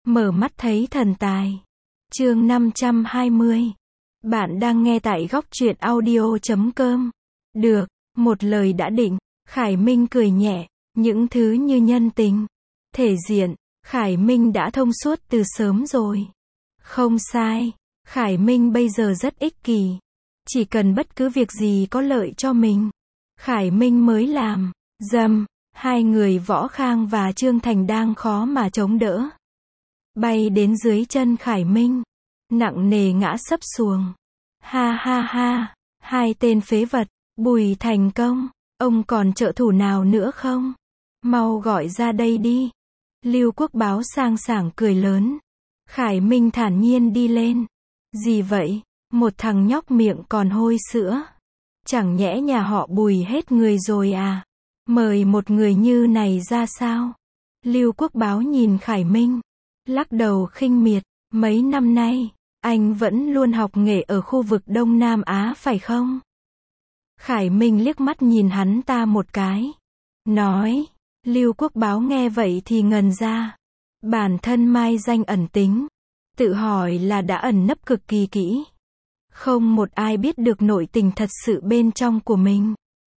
Mở mắt thấy thần tài. Chương 520. Bạn đang nghe tại góc truyện audio.com. Được, một lời đã định. Khải Minh cười nhẹ, những thứ như nhân tình, thể diện, Khải Minh đã thông suốt từ sớm rồi. Không sai, Khải Minh bây giờ rất ích kỷ. Chỉ cần bất cứ việc gì có lợi cho mình, Khải Minh mới làm. Dầm, hai người Võ Khang và Trương Thành đang khó mà chống đỡ. Bay đến dưới chân Khải Minh, nặng nề ngã sấp xuồng. Ha ha ha, hai tên phế vật, Bùi Thành Công, ông còn trợ thủ nào nữa không? Mau gọi ra đây đi. Lưu Quốc Báo sang sảng cười lớn. Khải Minh thản nhiên đi lên. Gì vậy? Một thằng nhóc miệng còn hôi sữa. Chẳng nhẽ nhà họ Bùi hết người rồi à? Mời một người như này ra sao? Lưu Quốc Báo nhìn Khải Minh, lắc đầu khinh miệt. Mấy năm nay, anh vẫn luôn học nghề ở khu vực Đông Nam Á phải không? Khải Minh liếc mắt nhìn hắn ta một cái. Nói, Lưu Quốc Báo nghe vậy thì ngần ra. Bản thân mai danh ẩn tính. Tự hỏi là đã ẩn nấp cực kỳ kỹ. Không một ai biết được nội tình thật sự bên trong của mình.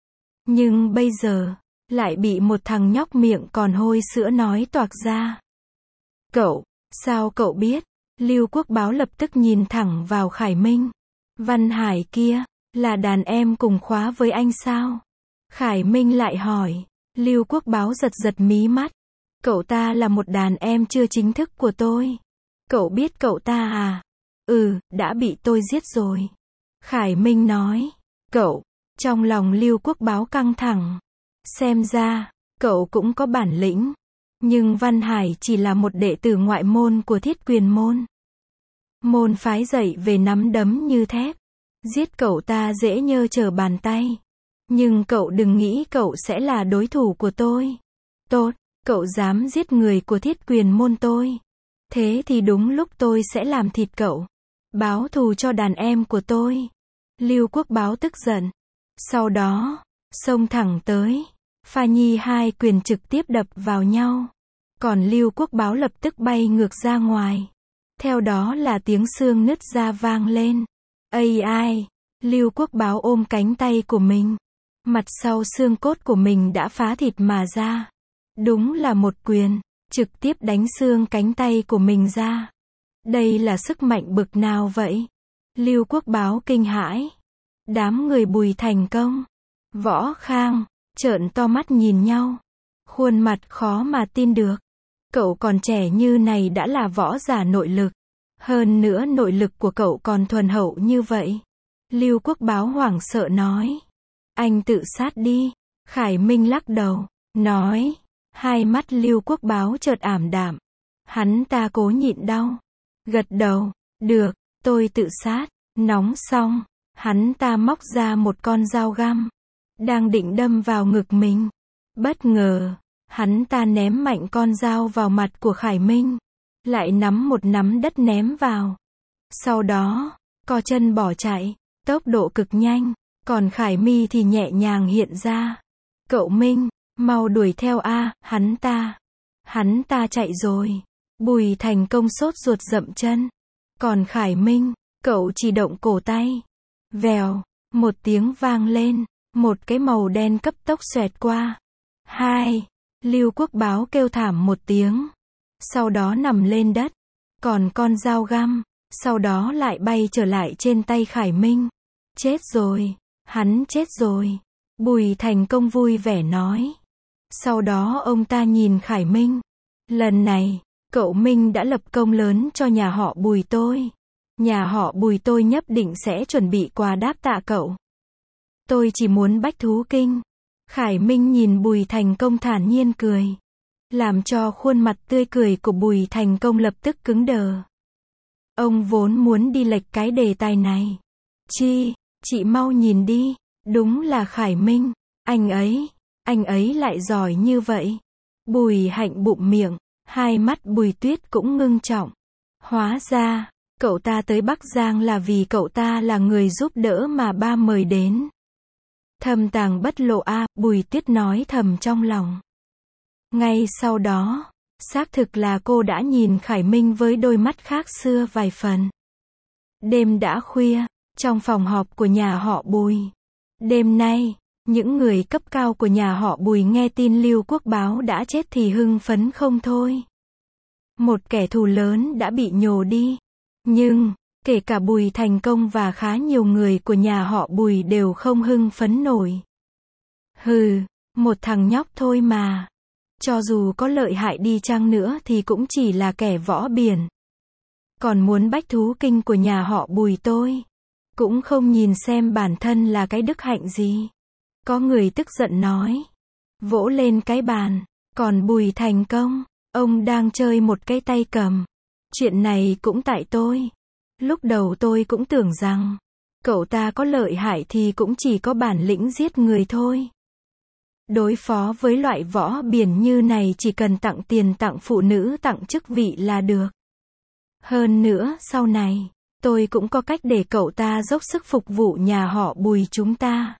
Nhưng bây giờ, lại bị một thằng nhóc miệng còn hôi sữa nói toạc ra. Cậu, sao cậu biết? Lưu Quốc Báo lập tức nhìn thẳng vào Khải Minh. Văn Hải kia, là đàn em cùng khóa với anh sao? Khải Minh lại hỏi. Lưu Quốc Báo giật giật mí mắt. Cậu ta là một đàn em chưa chính thức của tôi. Cậu biết cậu ta à? Đã bị tôi giết rồi. Khải Minh nói. Cậu, trong lòng Lưu Quốc Báo căng thẳng. Xem ra, cậu cũng có bản lĩnh. Nhưng Văn Hải chỉ là một đệ tử ngoại môn của Thiết Quyền môn. Môn phái dạy về nắm đấm như thép. Giết cậu ta dễ nhơ trở bàn tay. Nhưng cậu đừng nghĩ cậu sẽ là đối thủ của tôi. Tốt, cậu dám giết người của Thiết Quyền môn tôi. Thế thì đúng lúc tôi sẽ làm thịt cậu. Báo thù cho đàn em của tôi. Lưu Quốc Báo tức giận. Sau đó, xông thẳng tới. Pha nhi hai quyền trực tiếp đập vào nhau. Còn Lưu Quốc Báo lập tức bay ngược ra ngoài. Theo đó là tiếng xương nứt ra vang lên. Ai? Lưu Quốc Báo ôm cánh tay của mình. Mặt sau xương cốt của mình đã phá thịt mà ra. Đúng là một quyền, trực tiếp đánh xương cánh tay của mình ra. Đây là sức mạnh bực nào vậy? Lưu Quốc Báo kinh hãi. Đám người Bùi Thành Công, Võ Khang, trợn to mắt nhìn nhau. Khuôn mặt khó mà tin được. Cậu còn trẻ như này đã là võ giả nội lực. Hơn nữa nội lực của cậu còn thuần hậu như vậy. Lưu Quốc Báo hoảng sợ nói. Anh tự sát đi. Khải Minh lắc đầu, nói. Hai mắt Lưu Quốc Báo chợt ảm đạm. Hắn ta cố nhịn đau. Gật đầu, được, tôi tự sát. Nóng xong, hắn ta móc ra một con dao găm. Đang định đâm vào ngực mình. Bất ngờ, hắn ta ném mạnh con dao vào mặt của Khải Minh. Lại nắm một nắm đất ném vào. Sau đó, co chân bỏ chạy, tốc độ cực nhanh. Còn Khải My thì nhẹ nhàng hiện ra. Cậu Minh, mau đuổi theo a, hắn ta chạy rồi. Bùi Thành Công sốt ruột dậm chân. Còn Khải Minh, cậu chỉ động cổ tay. Vèo, một tiếng vang lên, một cái màu đen cấp tốc xoẹt qua. Hai, Lưu Quốc Báo kêu thảm một tiếng. Sau đó nằm lên đất. Còn con dao găm, sau đó lại bay trở lại trên tay Khải Minh. Chết rồi, hắn chết rồi. Bùi Thành Công vui vẻ nói. Sau đó ông ta nhìn Khải Minh. Lần này, cậu Minh đã lập công lớn cho nhà họ Bùi tôi. Nhà họ Bùi tôi nhất định sẽ chuẩn bị quà đáp tạ cậu. Tôi chỉ muốn bách thú kinh. Khải Minh nhìn Bùi Thành Công thản nhiên cười. Làm cho khuôn mặt tươi cười của Bùi Thành Công lập tức cứng đờ. Ông vốn muốn đi lệch cái đề tài này. Chị mau nhìn đi. Đúng là Khải Minh. Anh ấy lại giỏi như vậy. Bùi Hạnh bụm miệng. Hai mắt Bùi Tuyết cũng ngưng trọng. Hóa ra, cậu ta tới Bắc Giang là vì cậu ta là người giúp đỡ mà ba mời đến. Thâm tàng bất lộ a, Bùi Tuyết nói thầm trong lòng. Ngay sau đó, Xác thực là cô đã nhìn Khải Minh với đôi mắt khác xưa vài phần. Đêm đã khuya, trong phòng họp của nhà họ Bùi. Đêm nay, những người cấp cao của nhà họ Bùi nghe tin Lưu Quốc Báo đã chết thì hưng phấn không thôi. Một kẻ thù lớn đã bị nhổ đi. Nhưng, kể cả Bùi Thành Công và khá nhiều người của nhà họ Bùi đều không hưng phấn nổi. Hừ, một thằng nhóc thôi mà. Cho dù có lợi hại đi chăng nữa thì cũng chỉ là kẻ võ biển. Còn muốn bách thú kinh của nhà họ Bùi tôi. Cũng không nhìn xem bản thân là cái đức hạnh gì. Có người tức giận nói. Vỗ lên cái bàn. Còn Bùi Thành Công, ông đang chơi một cái tay cầm. Chuyện này cũng tại tôi. Lúc đầu tôi cũng tưởng rằng, cậu ta có lợi hại thì cũng chỉ có bản lĩnh giết người thôi. Đối phó với loại võ biển như này chỉ cần tặng tiền tặng phụ nữ tặng chức vị là được. Hơn nữa sau này, tôi cũng có cách để cậu ta dốc sức phục vụ nhà họ Bùi chúng ta.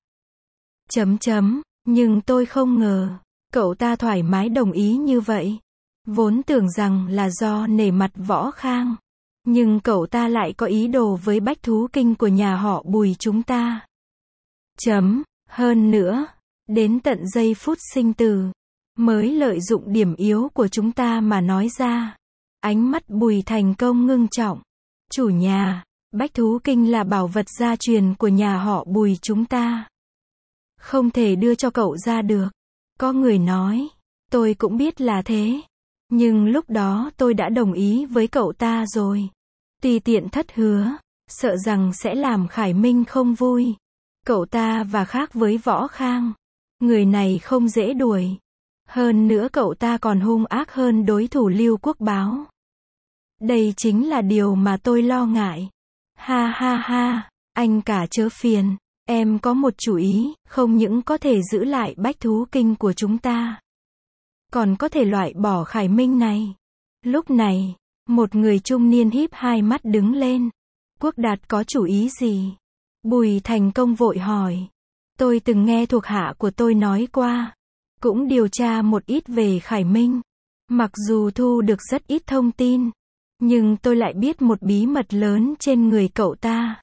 Nhưng tôi không ngờ, cậu ta thoải mái đồng ý như vậy. Vốn tưởng rằng là do nể mặt Võ Khang. Nhưng cậu ta lại có ý đồ với bách thú kinh của nhà họ Bùi chúng ta. Hơn nữa, đến tận giây phút sinh tử, mới lợi dụng điểm yếu của chúng ta mà nói ra. Ánh mắt Bùi Thành Công ngưng trọng. Chủ nhà, bách thú kinh là bảo vật gia truyền của nhà họ Bùi chúng ta. Không thể đưa cho cậu ra được. Có người nói, tôi cũng biết là thế. Nhưng lúc đó tôi đã đồng ý với cậu ta rồi. Tùy tiện thất hứa, sợ rằng sẽ làm Khải Minh không vui. Cậu ta và khác với Võ Khang. Người này không dễ đuổi. Hơn nữa cậu ta còn hung ác hơn đối thủ Lưu Quốc Báo. Đây chính là điều mà tôi lo ngại. Ha ha ha, anh cả chớ phiền. Em có một chủ ý, không những có thể giữ lại bách thú kinh của chúng ta. Còn có thể loại bỏ Khải Minh này. Lúc này, một người trung niên híp hai mắt đứng lên. Quốc Đạt có chủ ý gì? Bùi Thành Công vội hỏi. Tôi từng nghe thuộc hạ của tôi nói qua. Cũng điều tra một ít về Khải Minh. Mặc dù thu được rất ít thông tin. Nhưng tôi lại biết một bí mật lớn trên người cậu ta.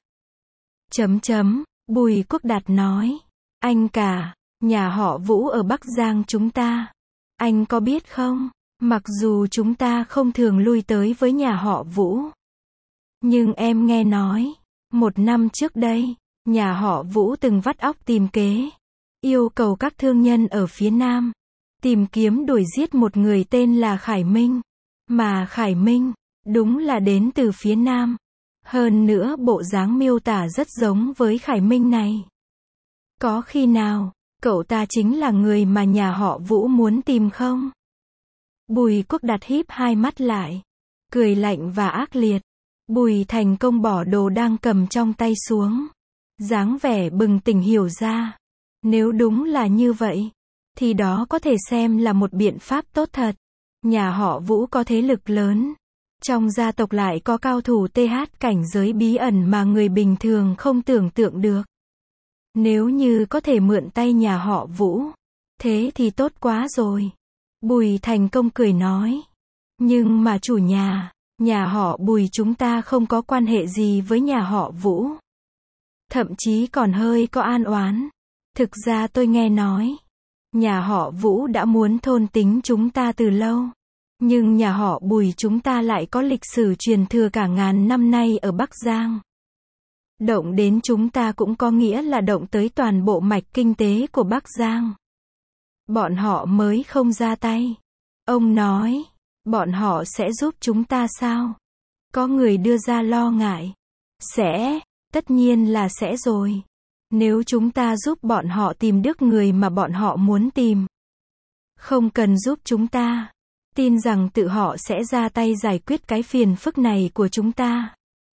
Bùi Quốc Đạt nói. Anh cả, nhà họ Vũ ở Bắc Giang chúng ta. Anh có biết không? Mặc dù chúng ta không thường lui tới với nhà họ Vũ. Nhưng em nghe nói, 1 năm trước đây, nhà họ Vũ từng vắt óc tìm kế. Yêu cầu các thương nhân ở phía Nam tìm kiếm đuổi giết một người tên là Khải Minh. Mà Khải Minh, đúng là đến từ phía Nam. Hơn nữa bộ dáng miêu tả rất giống với Khải Minh này. Có khi nào, cậu ta chính là người mà nhà họ Vũ muốn tìm không? Bùi Quốc Đạt híp hai mắt lại. Cười lạnh và ác liệt. Bùi Thành Công bỏ đồ đang cầm trong tay xuống. Dáng vẻ bừng tỉnh hiểu ra. Nếu đúng là như vậy, thì đó có thể xem là một biện pháp tốt thật. Nhà họ Vũ có thế lực lớn. Trong gia tộc lại có cao thủ TH cảnh giới bí ẩn mà người bình thường không tưởng tượng được. Nếu như có thể mượn tay nhà họ Vũ, thế thì tốt quá rồi. Bùi Thành Công cười nói. Nhưng mà chủ nhà họ Bùi chúng ta không có quan hệ gì với nhà họ Vũ. Thậm chí còn hơi có an oán. Thực ra tôi nghe nói, nhà họ Vũ đã muốn thôn tính chúng ta từ lâu. Nhưng nhà họ Bùi chúng ta lại có lịch sử truyền thừa cả ngàn năm nay ở Bắc Giang. Động đến chúng ta cũng có nghĩa là động tới toàn bộ mạch kinh tế của Bắc Giang. Bọn họ mới không ra tay. Ông nói, bọn họ sẽ giúp chúng ta sao? Có người đưa ra lo ngại. Tất nhiên là sẽ rồi. Nếu chúng ta giúp bọn họ tìm được người mà bọn họ muốn tìm. Không cần giúp chúng ta. Tin rằng tự họ sẽ ra tay giải quyết cái phiền phức này của chúng ta.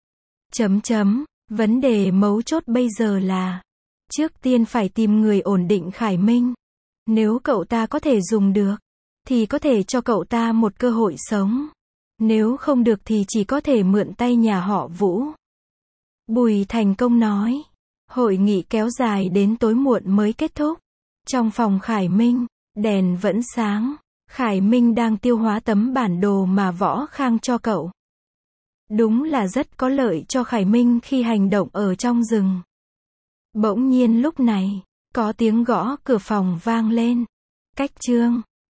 Vấn đề mấu chốt bây giờ là, trước tiên phải tìm người ổn định Khải Minh. Nếu cậu ta có thể dùng được, thì có thể cho cậu ta một cơ hội sống. Nếu không được thì chỉ có thể mượn tay nhà họ Vũ. Bùi Thành Công nói. Hội nghị kéo dài đến tối muộn mới kết thúc. Trong phòng Khải Minh, đèn vẫn sáng. Khải Minh đang tiêu hóa tấm bản đồ mà Võ Khang cho cậu. Đúng là rất có lợi cho Khải Minh khi hành động ở trong rừng. Bỗng nhiên lúc này, có tiếng gõ cửa phòng vang lên. Cách Trương.